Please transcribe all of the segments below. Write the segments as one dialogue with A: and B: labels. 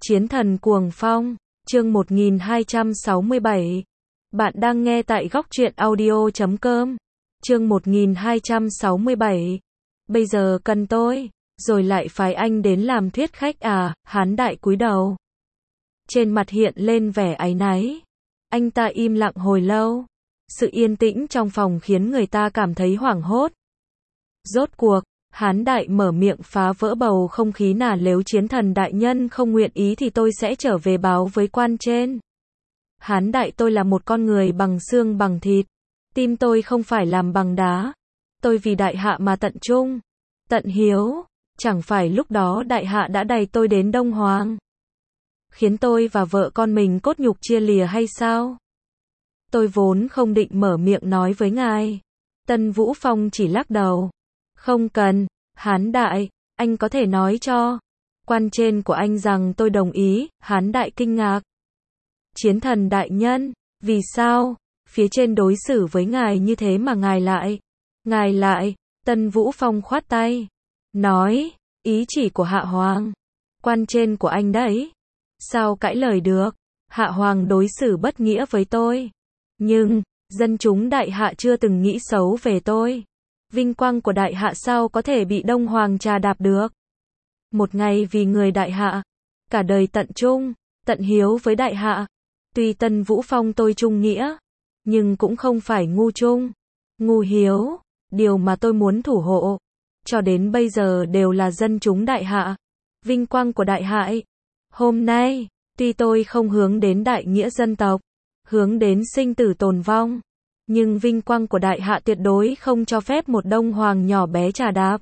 A: Chiến thần cuồng phong, chương 1267. Bạn đang nghe tại góc truyện audio.com. Chương 1267. Bây giờ cần tôi, rồi lại phái anh đến làm thuyết khách à? Hán đại cúi đầu. Trên mặt hiện lên vẻ áy náy. Anh ta im lặng hồi lâu. Sự yên tĩnh trong phòng khiến người ta cảm thấy hoảng hốt. Rốt cuộc, Hán đại mở miệng phá vỡ bầu không khí nà, nếu chiến thần đại nhân không nguyện ý thì tôi sẽ trở về báo với quan trên. Hán đại, tôi là một con người bằng xương bằng thịt. Tim tôi không phải làm bằng đá. Tôi vì đại hạ mà tận trung, tận hiếu. Chẳng phải lúc đó đại hạ đã đày tôi đến Đông Hoàng, khiến tôi và vợ con mình cốt nhục chia lìa hay sao? Tôi vốn không định mở miệng nói với ngài. Tân Vũ Phong chỉ lắc đầu. Không cần, Hán đại, anh có thể nói cho quan trên của anh rằng tôi đồng ý. Hán đại kinh ngạc. Chiến thần đại nhân, vì sao? Phía trên đối xử với ngài như thế mà ngài lại, Tân Vũ Phong khoát tay. Nói, ý chỉ của Hạ Hoàng. Quan trên của anh đấy. Sao cãi lời được? Hạ Hoàng đối xử bất nghĩa với tôi. Nhưng, dân chúng đại hạ chưa từng nghĩ xấu về tôi. Vinh quang của đại hạ sao có thể bị Đông Hoàng trà đạp được? Một ngày vì người đại hạ, cả đời tận trung, tận hiếu với đại hạ. Tuy Tân Vũ Phong tôi trung nghĩa, nhưng cũng không phải ngu trung, ngu hiếu. Điều mà tôi muốn thủ hộ cho đến bây giờ đều là dân chúng đại hạ, vinh quang của đại hạ. Hôm nay, tuy tôi không hướng đến đại nghĩa dân tộc, hướng đến sinh tử tồn vong, nhưng vinh quang của đại hạ tuyệt đối không cho phép một Đông Hoàng nhỏ bé trà đạp.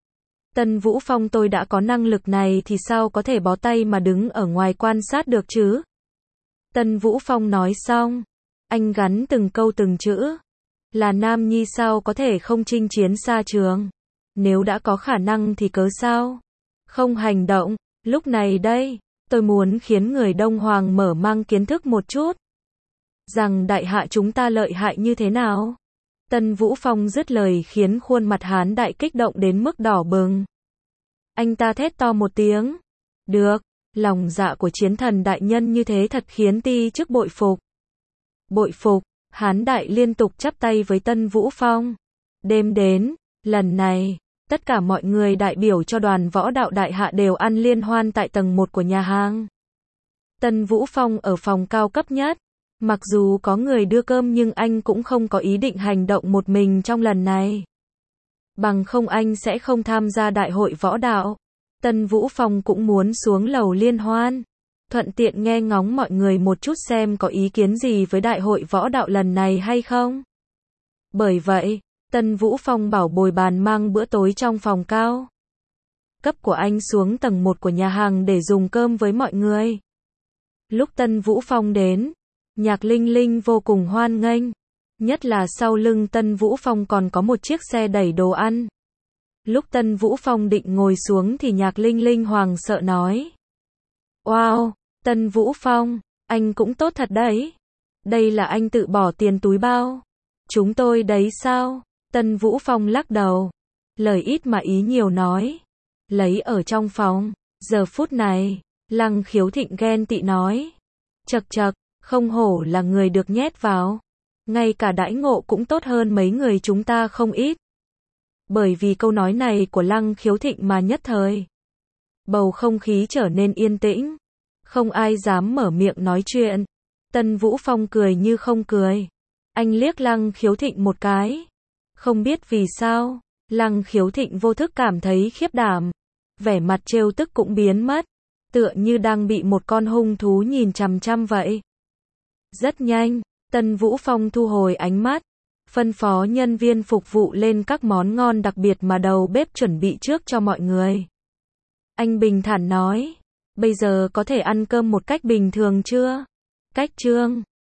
A: Tân Vũ Phong tôi đã có năng lực này thì sao có thể bó tay mà đứng ở ngoài quan sát được chứ? Tân Vũ Phong nói xong, anh gắn từng câu từng chữ. Là nam nhi sao có thể không chinh chiến xa trường? Nếu đã có khả năng thì cớ sao không hành động? Lúc này đây, tôi muốn khiến người Đông Hoàng mở mang kiến thức một chút, rằng đại hạ chúng ta lợi hại như thế nào. Tân Vũ Phong dứt lời khiến khuôn mặt Hán đại kích động đến mức đỏ bừng. Anh ta thét to một tiếng. Được, lòng dạ của chiến thần đại nhân như thế thật khiến ti chức bội phục. Bội phục. Hán đại liên tục chắp tay với Tân Vũ Phong. Đêm đến, lần này, tất cả mọi người đại biểu cho đoàn võ đạo đại hạ đều ăn liên hoan tại tầng 1 của nhà hàng. Tân Vũ Phong ở phòng cao cấp nhất. Mặc dù có người đưa cơm nhưng anh cũng không có ý định hành động một mình trong lần này. Bằng không anh sẽ không tham gia đại hội võ đạo. Tân Vũ Phong cũng muốn xuống lầu liên hoan, thuận tiện nghe ngóng mọi người một chút xem có ý kiến gì với đại hội võ đạo lần này hay không. Bởi vậy, Tân Vũ Phong bảo bồi bàn mang bữa tối trong phòng cao cấp của anh xuống tầng 1 của nhà hàng để dùng cơm với mọi người. Lúc Tân Vũ Phong đến, Nhạc Linh Linh vô cùng hoan nghênh, nhất là sau lưng Tân Vũ Phong còn có một chiếc xe đẩy đồ ăn. Lúc Tân Vũ Phong định ngồi xuống thì Nhạc Linh Linh hoảng sợ nói. Wow, Tân Vũ Phong, anh cũng tốt thật đấy. Đây là anh tự bỏ tiền túi bao chúng tôi đấy sao? Tân Vũ Phong lắc đầu. Lời ít mà ý nhiều nói. Lấy ở trong phòng. Giờ phút này, Lăng Khiếu Thịnh ghen tị nói. Chậc chậc, không hổ là người được nhét vào. Ngay cả đãi ngộ cũng tốt hơn mấy người chúng ta không ít. Bởi vì câu nói này của Lăng Khiếu Thịnh mà nhất thời, bầu không khí trở nên yên tĩnh. Không ai dám mở miệng nói chuyện. Tân Vũ Phong cười như không cười. Anh liếc Lăng Khiếu Thịnh một cái. Không biết vì sao, Lăng Khiếu Thịnh vô thức cảm thấy khiếp đảm. Vẻ mặt trêu tức cũng biến mất. Tựa như đang bị một con hung thú nhìn chằm chằm vậy. Rất nhanh, Tân Vũ Phong thu hồi ánh mắt. Phân phó nhân viên phục vụ lên các món ngon đặc biệt mà đầu bếp chuẩn bị trước cho mọi người. Anh bình thản nói. Bây giờ có thể ăn cơm một cách bình thường chưa? Cách trương,